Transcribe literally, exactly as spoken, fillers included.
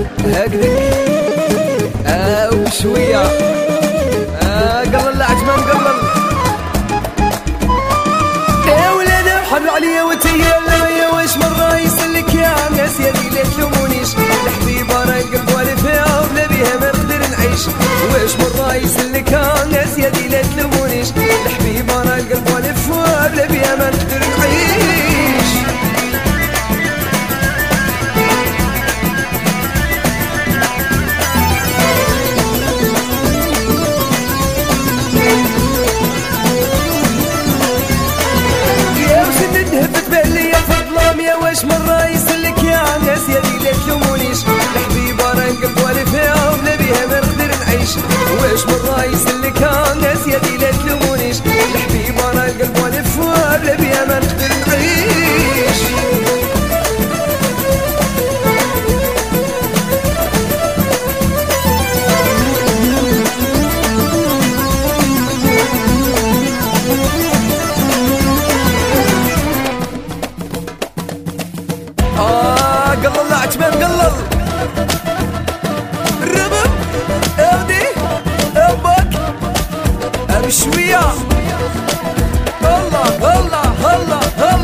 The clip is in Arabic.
هكذا اه وشويه اه قلل العجمه مقلل يا ولاد حلوا عليا وتيلا يا واش مرة يسلك يا ناس يا لي لا تلومونيش الحبيبة راه القلب والي فيها وبلا بيها ما نقدر نعيش واش مرة يسلك يا ناس يا لي لا تلومونيش الحبيبة راه القلب والي فيها وبلا بيها ما نقدر نعيش هبت بالي يا فضلام يا واش مرة يسلك يا ناس يا لي لا تلومونيش الحبيبة راه القلب والي فيها وبلا بيها ما نقدر نعيش واش مرة يسلك يا ناس يا لي لا تلومونيش الحبيبة راه القلب والي فيها وبلا بيها ما نقدر نعيش قلل العجمة مقلل الربب اودي ابك بشوية الله الله الله